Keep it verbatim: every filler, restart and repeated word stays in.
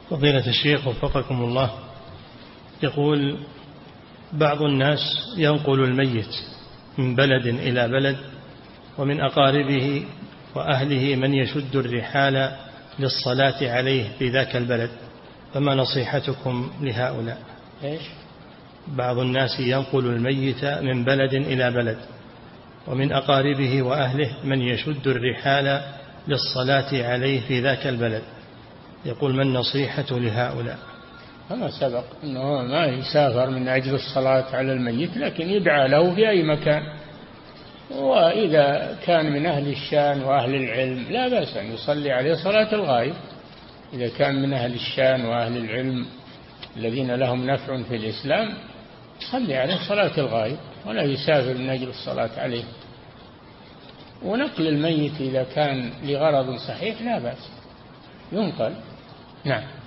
فضيلة الشيخ وفقكم الله، يقول بعض الناس ينقل الميت من بلد إلى بلد، ومن أقاربه وأهله من يشد الرحال للصلاة عليه في ذاك البلد، فما نصيحتكم لهؤلاء؟ إيش؟ بعض الناس ينقل الميت من بلد إلى بلد، ومن أقاربه وأهله من يشد الرحال للصلاة عليه في ذاك البلد، يقول ما النصيحة لهؤلاء؟ كما سبق أنه ما يسافر من أجل الصلاة على الميت، لكن يدعى له في أي مكان، وإذا كان من أهل الشان وأهل العلم لا بأس أن يصلي عليه صلاة الغائب، إذا كان من أهل الشان وأهل العلم الذين لهم نفع في الإسلام صلي عليه صلاة الغائب، ولا يسافر من أجل الصلاة عليه. ونقل الميت إذا كان لغرض صحيح لا بأس، ينقل. نعم.